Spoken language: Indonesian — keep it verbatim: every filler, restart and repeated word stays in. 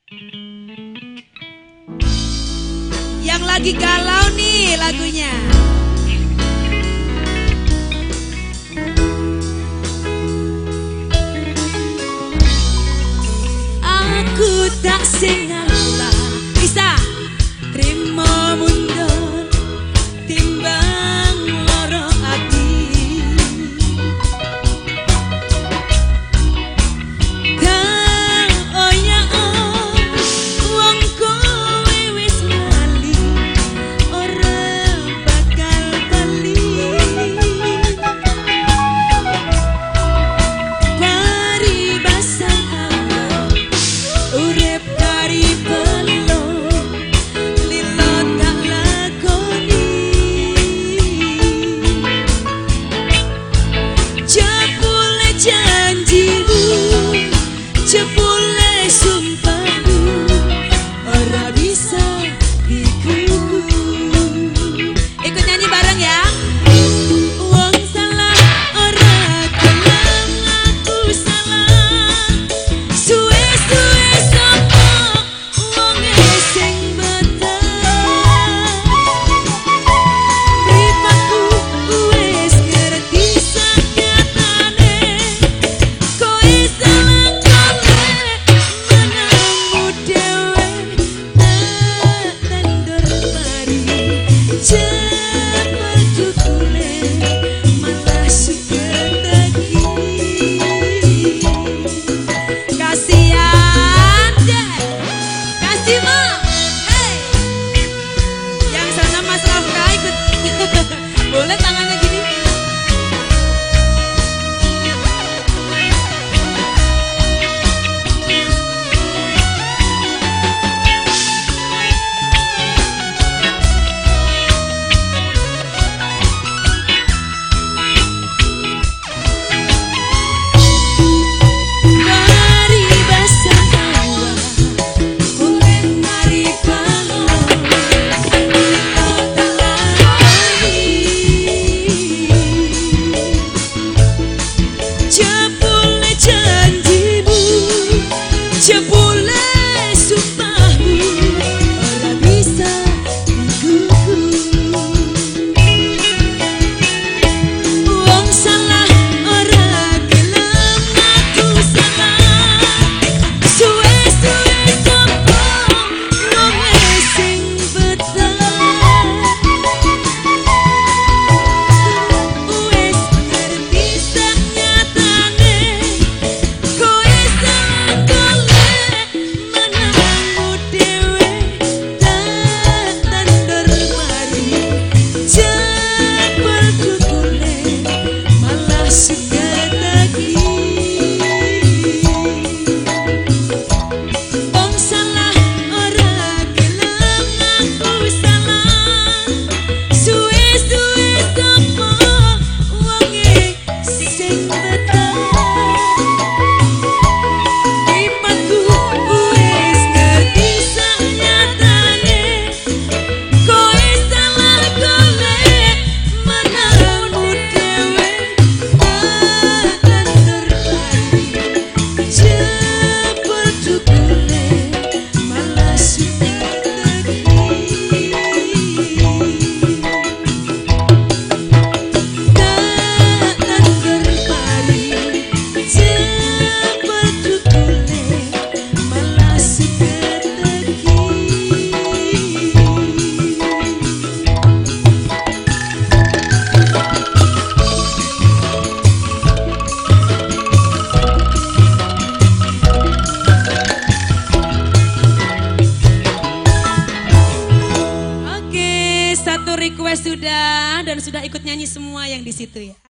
Yang lagi galau nih lagunya. Aku tak sengalah bisa terima mundur timbang loro ati. Kang oya wong kowe wis lali ora bakal bali. Paribasan awal urip kari belum lilo tak lakoni. Jebule janjimu, jebule sumpahmu, ora bisa dikuku. Ikut nyanyi bareng ya. Wong salah ora gelem aku salah. Suwe-suwe sapa wonge sing beter. Mripatku wis ngerti sakjane. Kowe salah golek menangmu dhewe. Tak tandur mari cepet jukule malah seketeki. Kasihan deh, kasih mak, hey. Yang sana Mas Rafka ikut, boleh tangannya gini. Paribasan awal urip kari balon lilo tak lakoni. Jebule janjimu, jebule sumpahmu, ora bisa dikuku. Wong salah ora gelem aku salah. Suwe-suwe sapa wonge sing beter. Wis ngerti saknyatane. Kowe salah golek menangmu dhewe. Tak tandur mari jebul jukule malah seketeki. Wong salah ora gelem aku salah. Suwe-suwe sapa wonge sing beter. Mripatku wis ngerti saknyatane. Kowe salah golek menangmu dhewe. Tak tandur mari jebul jukule malah seketeki. Tak tandur mari jebul jukule malah seketeki. Oke, satu request sudah dan sudah ikut nyanyi semua yang di situ ya.